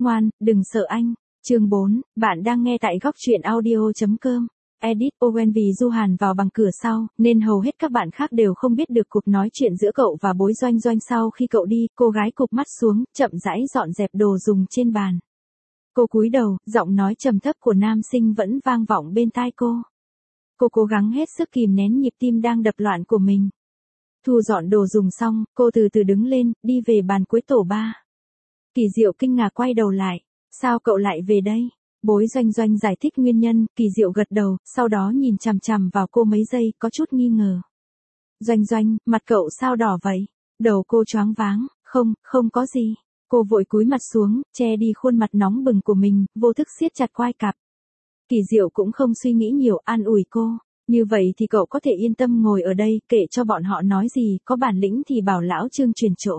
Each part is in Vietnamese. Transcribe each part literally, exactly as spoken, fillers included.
Ngoan, đừng sợ anh. Chương bốn, bạn đang nghe tại góc truyện audio chấm com. Edit Owen vì Du Hàn vào bằng cửa sau, nên hầu hết các bạn khác đều không biết được cuộc nói chuyện giữa cậu và Bối Doanh Doanh sau khi cậu đi. Cô gái cụp mắt xuống, chậm rãi dọn dẹp đồ dùng trên bàn. Cô cúi đầu, giọng nói trầm thấp của nam sinh vẫn vang vọng bên tai cô. Cô cố gắng hết sức kìm nén nhịp tim đang đập loạn của mình. Thu dọn đồ dùng xong, cô từ từ đứng lên, đi về bàn cuối tổ ba. Kỳ Diệu kinh ngạc quay đầu lại. Sao cậu lại về đây? Bối Doanh Doanh giải thích nguyên nhân, Kỳ Diệu gật đầu, sau đó nhìn chằm chằm vào cô mấy giây, có chút nghi ngờ. Doanh Doanh, mặt cậu sao đỏ vậy? Đầu cô choáng váng, không, không có gì. Cô vội cúi mặt xuống, che đi khuôn mặt nóng bừng của mình, vô thức siết chặt quai cạp. Kỳ Diệu cũng không suy nghĩ nhiều, an ủi cô. Như vậy thì cậu có thể yên tâm ngồi ở đây, kệ cho bọn họ nói gì, có bản lĩnh thì bảo lão Trương chuyển chỗ.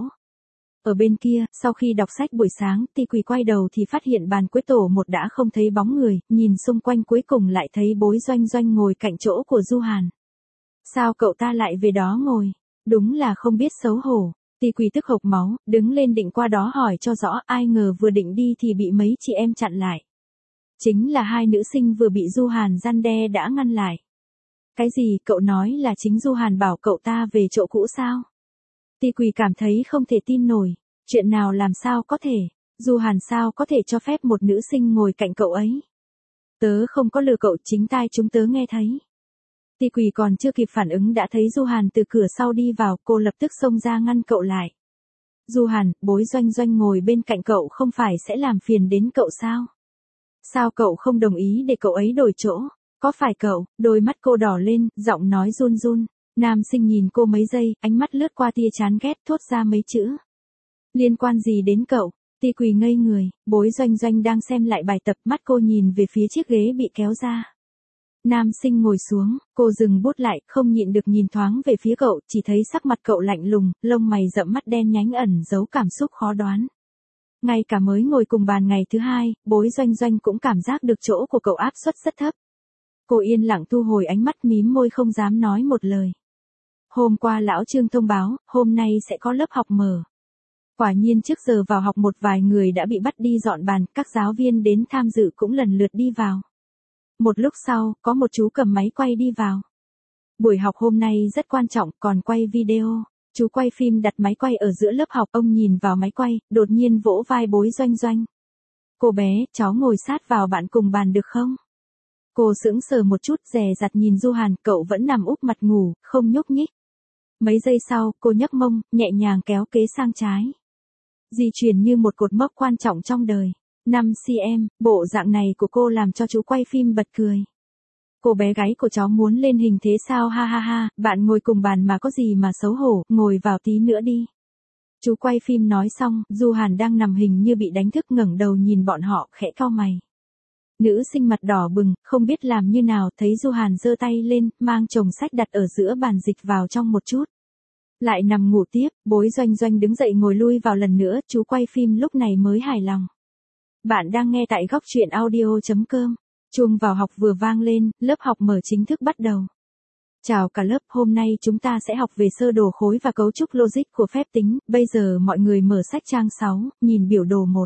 Ở bên kia, sau khi đọc sách buổi sáng, Ti Quỳ quay đầu thì phát hiện bàn cuối tổ một đã không thấy bóng người, nhìn xung quanh cuối cùng lại thấy Bối Doanh Doanh ngồi cạnh chỗ của Du Hàn. Sao cậu ta lại về đó ngồi? Đúng là không biết xấu hổ. Ti Quỳ tức hộc máu, đứng lên định qua đó hỏi cho rõ, ai ngờ vừa định đi thì bị mấy chị em chặn lại. Chính là hai nữ sinh vừa bị Du Hàn răn đe đã ngăn lại. Cái gì, cậu nói là chính Du Hàn bảo cậu ta về chỗ cũ sao? Ti Quỳ cảm thấy không thể tin nổi, chuyện nào làm sao có thể, Du Hàn sao có thể cho phép một nữ sinh ngồi cạnh cậu ấy. Tớ không có lừa cậu, chính tai chúng tớ nghe thấy. Ti Quỳ còn chưa kịp phản ứng đã thấy Du Hàn từ cửa sau đi vào, cô lập tức xông ra ngăn cậu lại. Du Hàn, Bối Doanh Doanh ngồi bên cạnh cậu không phải sẽ làm phiền đến cậu sao? Sao cậu không đồng ý để cậu ấy đổi chỗ? Có phải cậu? Đôi mắt cô đỏ lên, giọng nói run run. Nam sinh nhìn cô mấy giây, ánh mắt lướt qua tia chán ghét, thốt ra mấy chữ. Liên quan gì đến cậu? Ti Quỳ ngây người, Bối Doanh Doanh đang xem lại bài tập, mắt cô nhìn về phía chiếc ghế bị kéo ra. Nam sinh ngồi xuống, cô dừng bút lại, không nhịn được nhìn thoáng về phía cậu, chỉ thấy sắc mặt cậu lạnh lùng, lông mày rậm, mắt đen nhánh ẩn giấu cảm xúc khó đoán. Ngay cả mới ngồi cùng bàn ngày thứ hai, Bối Doanh Doanh cũng cảm giác được chỗ của cậu áp suất rất thấp. Cô yên lặng thu hồi ánh mắt, mím môi không dám nói một lời. Hôm qua lão Trương thông báo, hôm nay sẽ có lớp học mở. Quả nhiên trước giờ vào học một vài người đã bị bắt đi dọn bàn, các giáo viên đến tham dự cũng lần lượt đi vào. Một lúc sau, có một chú cầm máy quay đi vào. Buổi học hôm nay rất quan trọng, còn quay video. Chú quay phim đặt máy quay ở giữa lớp học, ông nhìn vào máy quay, đột nhiên vỗ vai Bối Doanh Doanh. Cô bé, cháu ngồi sát vào bạn cùng bàn được không? Cô sững sờ một chút, dè dặt nhìn Du Hàn, cậu vẫn nằm úp mặt ngủ, không nhúc nhích. Mấy giây sau, cô nhấc mông, nhẹ nhàng kéo kế sang trái. Di chuyển như một cột mốc quan trọng trong đời. năm xăng-ti-mét, bộ dạng này của cô làm cho chú quay phim bật cười. Cô bé gái của cháu muốn lên hình thế sao, ha ha ha, bạn ngồi cùng bàn mà có gì mà xấu hổ, ngồi vào tí nữa đi. Chú quay phim nói xong, Du Hàn đang nằm hình như bị đánh thức, ngẩng đầu nhìn bọn họ, khẽ cau mày. Nữ sinh mặt đỏ bừng, không biết làm như nào, thấy Du Hàn giơ tay lên, mang chồng sách đặt ở giữa bàn dịch vào trong một chút. Lại nằm ngủ tiếp, Bối Doanh Doanh đứng dậy ngồi lui vào lần nữa, chú quay phim lúc này mới hài lòng. Bạn đang nghe tại góc truyện audio chấm com. Chuông vào học vừa vang lên, lớp học mở chính thức bắt đầu. Chào cả lớp, hôm nay chúng ta sẽ học về sơ đồ khối và cấu trúc logic của phép tính. Bây giờ mọi người mở sách trang sáu, nhìn biểu đồ một.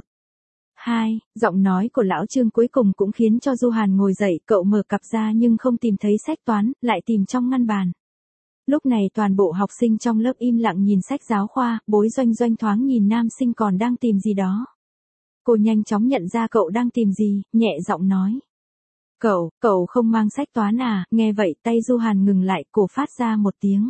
hai, giọng nói của lão Trương cuối cùng cũng khiến cho Du Hàn ngồi dậy, cậu mở cặp ra nhưng không tìm thấy sách toán, lại tìm trong ngăn bàn. Lúc này toàn bộ học sinh trong lớp im lặng nhìn sách giáo khoa, Bối Doanh Doanh thoáng nhìn nam sinh còn đang tìm gì đó. Cô nhanh chóng nhận ra cậu đang tìm gì, nhẹ giọng nói. Cậu, cậu không mang sách toán à? Nghe vậy tay Du Hàn ngừng lại, cổ phát ra một tiếng.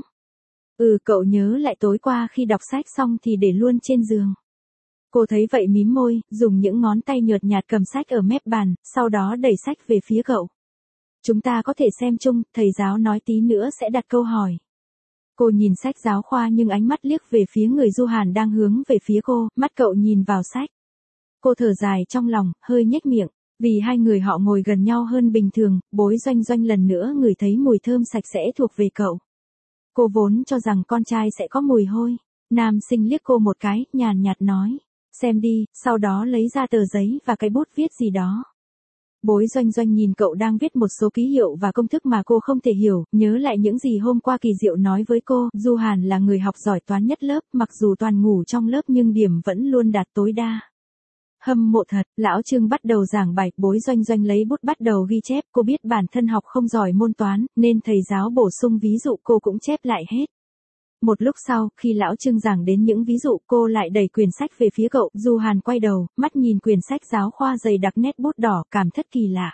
Ừ, cậu nhớ lại tối qua khi đọc sách xong thì để luôn trên giường. Cô thấy vậy mím môi, dùng những ngón tay nhợt nhạt cầm sách ở mép bàn, sau đó đẩy sách về phía cậu. Chúng ta có thể xem chung, thầy giáo nói tí nữa sẽ đặt câu hỏi. Cô nhìn sách giáo khoa nhưng ánh mắt liếc về phía người Du Hàn đang hướng về phía cô, mắt cậu nhìn vào sách. Cô thở dài trong lòng, hơi nhếch miệng, vì hai người họ ngồi gần nhau hơn bình thường, Bối Doanh Doanh lần nữa ngửi thấy mùi thơm sạch sẽ thuộc về cậu. Cô vốn cho rằng con trai sẽ có mùi hôi. Nam sinh liếc cô một cái, nhàn nhạt nói. Xem đi, sau đó lấy ra tờ giấy và cái bút viết gì đó. Bối Doanh Doanh nhìn cậu đang viết một số ký hiệu và công thức mà cô không thể hiểu, nhớ lại những gì hôm qua Kỳ Diệu nói với cô, Du Hàn là người học giỏi toán nhất lớp, mặc dù toàn ngủ trong lớp nhưng điểm vẫn luôn đạt tối đa. Hâm mộ thật, lão Trương bắt đầu giảng bài, Bối Doanh Doanh lấy bút bắt đầu ghi chép, cô biết bản thân học không giỏi môn toán, nên thầy giáo bổ sung ví dụ cô cũng chép lại hết. Một lúc sau, khi lão Trương giảng đến những ví dụ, cô lại đẩy quyển sách về phía cậu, Du Hàn quay đầu, mắt nhìn quyển sách giáo khoa dày đặc nét bút đỏ, cảm thất kỳ lạ.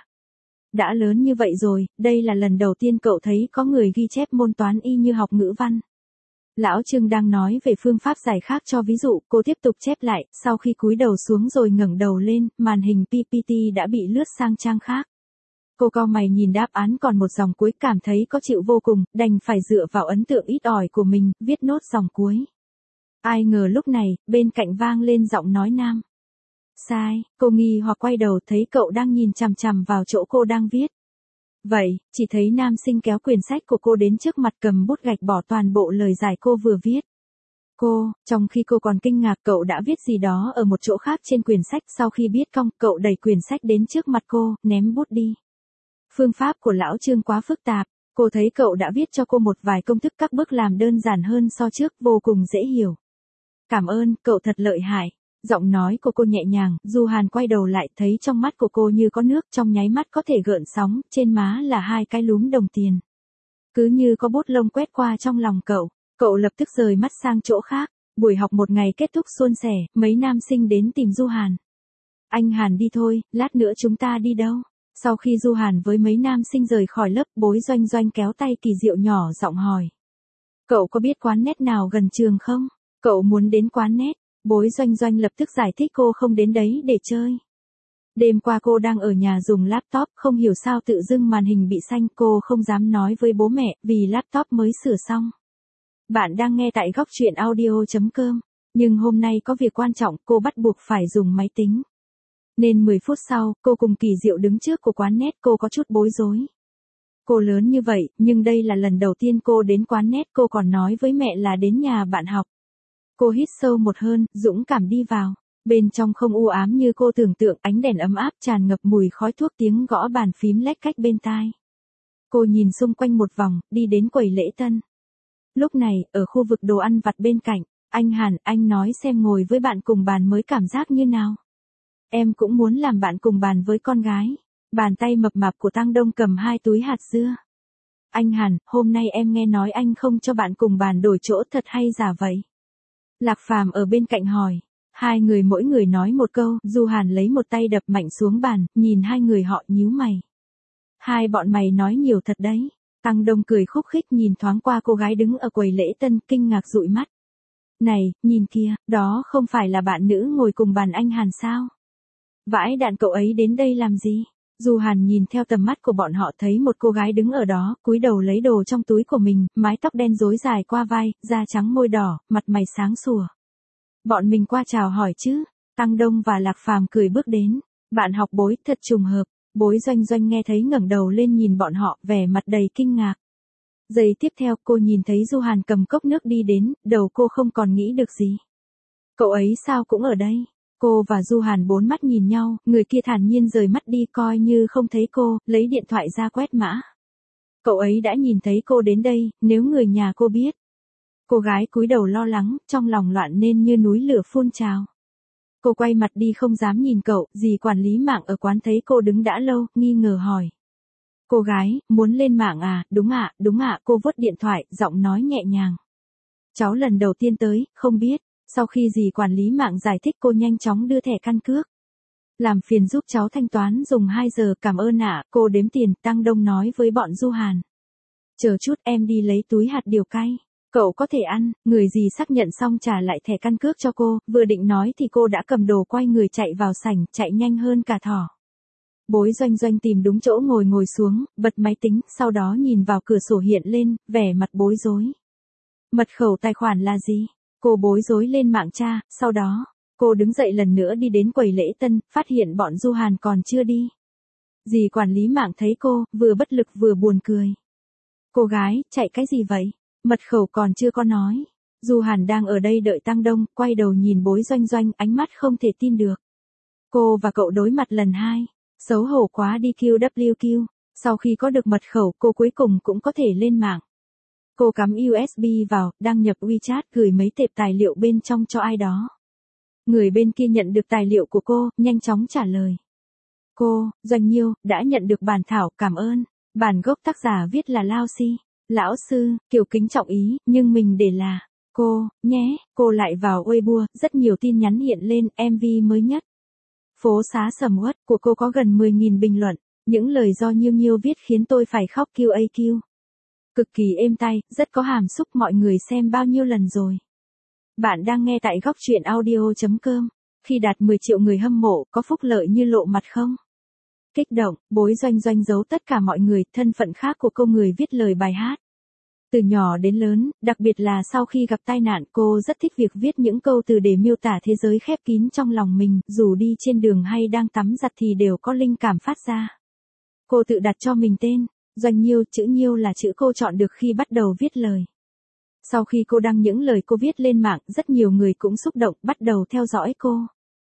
Đã lớn như vậy rồi, đây là lần đầu tiên cậu thấy có người ghi chép môn toán y như học ngữ văn. Lão Trương đang nói về phương pháp giải khác cho ví dụ, cô tiếp tục chép lại, sau khi cúi đầu xuống rồi ngẩng đầu lên, màn hình pê pê tê đã bị lướt sang trang khác. Cô cau mày nhìn đáp án còn một dòng cuối, cảm thấy có chịu vô cùng, đành phải dựa vào ấn tượng ít ỏi của mình, viết nốt dòng cuối. Ai ngờ lúc này, bên cạnh vang lên giọng nói nam. Sai, cô nghi hoặc quay đầu thấy cậu đang nhìn chằm chằm vào chỗ cô đang viết. Vậy, chỉ thấy nam sinh kéo quyển sách của cô đến trước mặt cầm bút gạch bỏ toàn bộ lời giải cô vừa viết. Cô, trong khi cô còn kinh ngạc cậu đã viết gì đó ở một chỗ khác trên quyển sách, sau khi biết cong, cậu đẩy quyển sách đến trước mặt cô, ném bút đi. Phương pháp của lão Trương quá phức tạp, cô thấy cậu đã viết cho cô một vài công thức các bước làm đơn giản hơn so trước, vô cùng dễ hiểu. Cảm ơn, cậu thật lợi hại. Giọng nói của cô nhẹ nhàng, Du Hàn quay đầu lại thấy trong mắt của cô như có nước, trong nháy mắt có thể gợn sóng, trên má là hai cái lúm đồng tiền. Cứ như có bút lông quét qua trong lòng cậu, cậu lập tức rời mắt sang chỗ khác. Buổi học một ngày kết thúc suôn sẻ, mấy nam sinh đến tìm Du Hàn. Anh Hàn đi thôi, lát nữa chúng ta đi đâu? Sau khi Du Hàn với mấy nam sinh rời khỏi lớp, Bối Doanh Doanh kéo tay Kỳ Diệu nhỏ giọng hỏi. Cậu có biết quán net nào gần trường không? Cậu muốn đến quán net. Bối Doanh Doanh lập tức giải thích cô không đến đấy để chơi. Đêm qua cô đang ở nhà dùng laptop, không hiểu sao tự dưng màn hình bị xanh, cô không dám nói với bố mẹ, vì laptop mới sửa xong. Bạn đang nghe tại góc truyện audio chấm com, nhưng hôm nay có việc quan trọng, cô bắt buộc phải dùng máy tính. Nên mười phút sau, cô cùng Kỳ Diệu đứng trước của quán net, cô có chút bối rối. Cô lớn như vậy, nhưng đây là lần đầu tiên cô đến quán net, cô còn nói với mẹ là đến nhà bạn học. Cô hít sâu một hơi, dũng cảm đi vào. Bên trong không u ám như cô tưởng tượng, ánh đèn ấm áp tràn ngập mùi khói thuốc, tiếng gõ bàn phím lách cách bên tai. Cô nhìn xung quanh một vòng, đi đến quầy lễ tân. Lúc này, ở khu vực đồ ăn vặt bên cạnh, anh Hàn, anh nói xem ngồi với bạn cùng bàn mới cảm giác như nào. Em cũng muốn làm bạn cùng bàn với con gái. Bàn tay mập mạp của Tăng Đông cầm hai túi hạt dưa. Anh Hàn, hôm nay em nghe nói anh không cho bạn cùng bàn đổi chỗ, thật hay giả vậy? Lạc Phàm ở bên cạnh hỏi. Hai người mỗi người nói một câu, Du Hàn lấy một tay đập mạnh xuống bàn, nhìn hai người họ nhíu mày. Hai bọn mày nói nhiều thật đấy. Tăng Đông cười khúc khích nhìn thoáng qua cô gái đứng ở quầy lễ tân, kinh ngạc dụi mắt. Này, nhìn kia, đó không phải là bạn nữ ngồi cùng bàn anh Hàn sao? Vãi đạn, cậu ấy đến đây làm gì? Du Hàn nhìn theo tầm mắt của bọn họ thấy một cô gái đứng ở đó, cúi đầu lấy đồ trong túi của mình, mái tóc đen rối dài qua vai, da trắng môi đỏ, mặt mày sáng sủa. Bọn mình qua chào hỏi chứ. Tăng Đông và Lạc Phàm cười bước đến. Bạn học Bối, thật trùng hợp. Bối Doanh Doanh nghe thấy ngẩng đầu lên nhìn bọn họ, vẻ mặt đầy kinh ngạc. Giây tiếp theo cô nhìn thấy Du Hàn cầm cốc nước đi đến, đầu cô không còn nghĩ được gì. Cậu ấy sao cũng ở đây? Cô và Du Hàn bốn mắt nhìn nhau, người kia thản nhiên rời mắt đi coi như không thấy cô, lấy điện thoại ra quét mã. Cậu ấy đã nhìn thấy cô đến đây, nếu người nhà cô biết. Cô gái cúi đầu lo lắng, trong lòng loạn nên như núi lửa phun trào. Cô quay mặt đi không dám nhìn cậu, dì quản lý mạng ở quán thấy cô đứng đã lâu, nghi ngờ hỏi. Cô gái, muốn lên mạng à, đúng ạ, à, đúng ạ, à, cô vuốt điện thoại, giọng nói nhẹ nhàng. Cháu lần đầu tiên tới, không biết. Sau khi dì quản lý mạng giải thích cô nhanh chóng đưa thẻ căn cước. Làm phiền giúp cháu thanh toán dùng hai giờ, cảm ơn ạ, cô đếm tiền, Tăng Đông nói với bọn Du Hàn. Chờ chút em đi lấy túi hạt điều cay. Cậu có thể ăn, người dì xác nhận xong trả lại thẻ căn cước cho cô, vừa định nói thì cô đã cầm đồ quay người chạy vào sảnh, chạy nhanh hơn cả thỏ. Bối Doanh Doanh tìm đúng chỗ ngồi ngồi xuống, bật máy tính, sau đó nhìn vào cửa sổ hiện lên, vẻ mặt bối rối. Mật khẩu tài khoản là gì? Cô bối rối lên mạng tra, sau đó, cô đứng dậy lần nữa đi đến quầy lễ tân, phát hiện bọn Du Hàn còn chưa đi. Dì quản lý mạng thấy cô, vừa bất lực vừa buồn cười. Cô gái, chạy cái gì vậy? Mật khẩu còn chưa có nói. Du Hàn đang ở đây đợi Tăng Đông, quay đầu nhìn Bối Doanh Doanh, ánh mắt không thể tin được. Cô và cậu đối mặt lần hai, xấu hổ quá đi Q W Q. Sau khi có được mật khẩu, cô cuối cùng cũng có thể lên mạng. Cô cắm u ét bê vào, đăng nhập WeChat, gửi mấy tệp tài liệu bên trong cho ai đó. Người bên kia nhận được tài liệu của cô, nhanh chóng trả lời. Cô, Doanh Nhiêu, đã nhận được bản thảo, cảm ơn. Bản gốc tác giả viết là Lao Si. Lão sư, Kiều kính trọng ý, nhưng mình để là cô, nhé. Cô lại vào Weibo, rất nhiều tin nhắn hiện lên, em vê mới nhất. Phố xá sầm uất của cô có gần mười nghìn bình luận. Những lời do Nhiêu Nhiêu viết khiến tôi phải khóc quy a quy. Cực kỳ êm tai, rất có hàm xúc, mọi người xem bao nhiêu lần rồi. Bạn đang nghe tại góc truyện audio chấm com. Khi đạt mười triệu người hâm mộ, có phúc lợi như lộ mặt không? Kích động, Bối Doanh Doanh giấu tất cả mọi người, thân phận khác của cô người viết lời bài hát. Từ nhỏ đến lớn, đặc biệt là sau khi gặp tai nạn, cô rất thích việc viết những câu từ để miêu tả thế giới khép kín trong lòng mình, dù đi trên đường hay đang tắm giặt thì đều có linh cảm phát ra. Cô tự đặt cho mình tên, Doanh Nhiêu, chữ Nhiêu là chữ cô chọn được khi bắt đầu viết lời. Sau khi cô đăng những lời cô viết lên mạng, rất nhiều người cũng xúc động, bắt đầu theo dõi cô.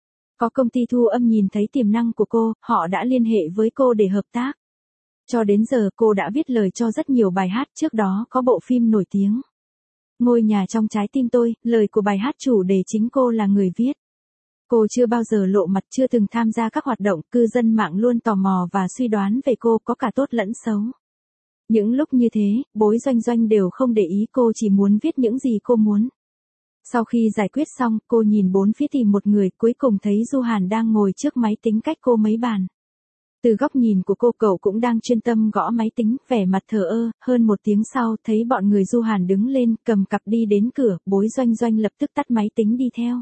Có công ty thu âm nhìn thấy tiềm năng của cô, họ đã liên hệ với cô để hợp tác. Cho đến giờ cô đã viết lời cho rất nhiều bài hát, trước đó có bộ phim nổi tiếng Ngôi nhà trong trái tim tôi, lời của bài hát chủ đề chính cô là người viết. Cô chưa bao giờ lộ mặt, chưa từng tham gia các hoạt động, cư dân mạng luôn tò mò và suy đoán về cô, có cả tốt lẫn xấu. Những lúc như thế, Bối Doanh Doanh đều không để ý, cô chỉ muốn viết những gì cô muốn. Sau khi giải quyết xong, cô nhìn bốn phía tìm một người, cuối cùng thấy Du Hàn đang ngồi trước máy tính cách cô mấy bàn. Từ góc nhìn của cô, cậu cũng đang chuyên tâm gõ máy tính, vẻ mặt thờ ơ. Hơn một tiếng sau, thấy bọn người Du Hàn đứng lên, cầm cặp đi đến cửa, Bối Doanh Doanh lập tức tắt máy tính đi theo.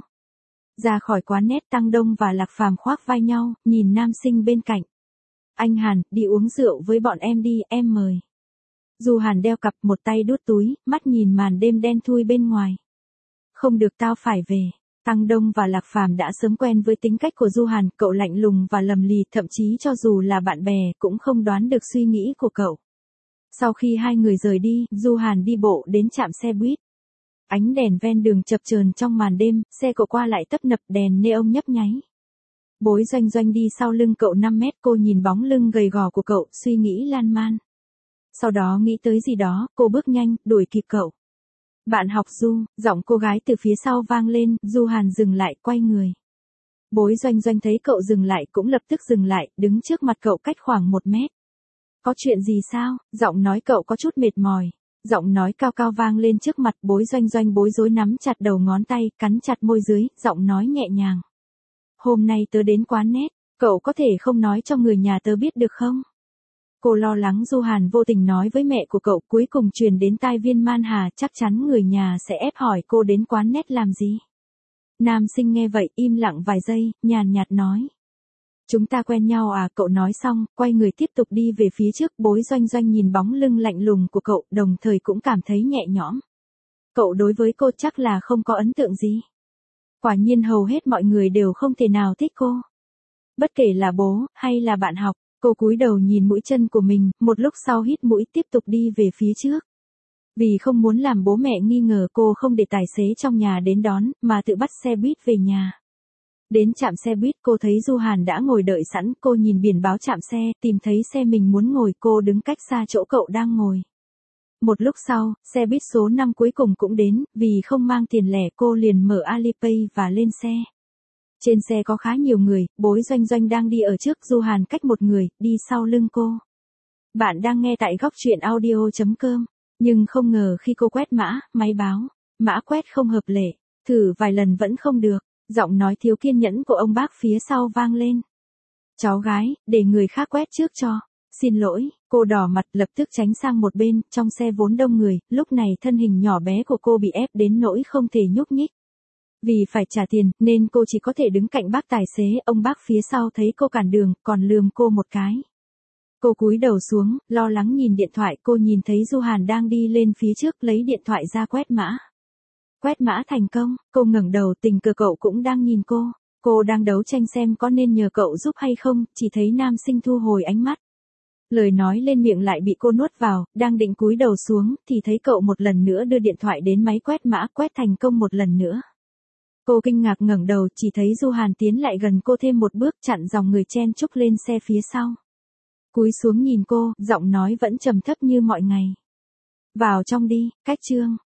Ra khỏi quán net, Tăng Đông và Lạc Phàm khoác vai nhau, nhìn nam sinh bên cạnh. Anh Hàn, đi uống rượu với bọn em đi, em mời. Du Hàn đeo cặp, một tay đút túi, mắt nhìn màn đêm đen thui bên ngoài. Không được, tao phải về. Tăng Đông và Lạc Phàm đã sớm quen với tính cách của Du Hàn, cậu lạnh lùng và lầm lì, thậm chí cho dù là bạn bè cũng không đoán được suy nghĩ của cậu. Sau khi hai người rời đi, Du Hàn đi bộ đến trạm xe buýt. Ánh đèn ven đường chập chờn trong màn đêm, xe cậu qua lại tấp nập, đèn neon nhấp nháy. Bối Doanh Doanh đi sau lưng cậu năm mét, cô nhìn bóng lưng gầy gò của cậu, suy nghĩ lan man. Sau đó nghĩ tới gì đó, cô bước nhanh, đuổi kịp cậu. Bạn học Du, giọng cô gái từ phía sau vang lên, Du Hàn dừng lại, quay người. Bối Doanh Doanh thấy cậu dừng lại cũng lập tức dừng lại, đứng trước mặt cậu cách khoảng một mét. Có chuyện gì sao? Giọng nói cậu có chút mệt mỏi. Giọng nói cao cao vang lên trước mặt, Bối Doanh Doanh bối rối nắm chặt đầu ngón tay, cắn chặt môi dưới, giọng nói nhẹ nhàng. Hôm nay tớ đến quán net, cậu có thể không nói cho người nhà tớ biết được không? Cô lo lắng Du Hàn vô tình nói với mẹ của cậu, cuối cùng truyền đến tai Viên Man Hà, chắc chắn người nhà sẽ ép hỏi cô đến quán net làm gì. Nam sinh nghe vậy, im lặng vài giây, nhàn nhạt nói. Chúng ta quen nhau à? Cậu nói xong, quay người tiếp tục đi về phía trước. Bối Doanh Doanh nhìn bóng lưng lạnh lùng của cậu, đồng thời cũng cảm thấy nhẹ nhõm. Cậu đối với cô chắc là không có ấn tượng gì. Quả nhiên hầu hết mọi người đều không thể nào thích cô. Bất kể là bố, hay là bạn học. Cô cúi đầu nhìn mũi chân của mình, một lúc sau hít mũi tiếp tục đi về phía trước. Vì không muốn làm bố mẹ nghi ngờ, cô không để tài xế trong nhà đến đón, mà tự bắt xe buýt về nhà. Đến trạm xe buýt, cô thấy Du Hàn đã ngồi đợi sẵn, cô nhìn biển báo trạm xe, tìm thấy xe mình muốn ngồi, cô đứng cách xa chỗ cậu đang ngồi. Một lúc sau, xe buýt số năm cuối cùng cũng đến, vì không mang tiền lẻ cô liền mở Alipay và lên xe. Trên xe có khá nhiều người, Bối Doanh Doanh đang đi ở trước, Du Hàn cách một người, đi sau lưng cô. Bạn đang nghe tại góc truyện audio chấm com, nhưng không ngờ khi cô quét mã, máy báo, mã quét không hợp lệ, thử vài lần vẫn không được, giọng nói thiếu kiên nhẫn của ông bác phía sau vang lên. Cháu gái, để người khác quét trước cho. Xin lỗi, cô đỏ mặt lập tức tránh sang một bên, trong xe vốn đông người, lúc này thân hình nhỏ bé của cô bị ép đến nỗi không thể nhúc nhích. Vì phải trả tiền, nên cô chỉ có thể đứng cạnh bác tài xế, ông bác phía sau thấy cô cản đường, còn lườm cô một cái. Cô cúi đầu xuống, lo lắng nhìn điện thoại, cô nhìn thấy Du Hàn đang đi lên phía trước lấy điện thoại ra quét mã. Quét mã thành công, cô ngẩng đầu, tình cờ cậu cũng đang nhìn cô. Cô đang đấu tranh xem có nên nhờ cậu giúp hay không, chỉ thấy nam sinh thu hồi ánh mắt. Lời nói lên miệng lại bị cô nuốt vào, đang định cúi đầu xuống, thì thấy cậu một lần nữa đưa điện thoại đến máy quét mã, quét thành công một lần nữa. Cô kinh ngạc ngẩng đầu, chỉ thấy Du Hàn tiến lại gần cô thêm một bước, chặn dòng người chen chúc lên xe phía sau. Cúi xuống nhìn cô, giọng nói vẫn trầm thấp như mọi ngày. Vào trong đi, cách chương.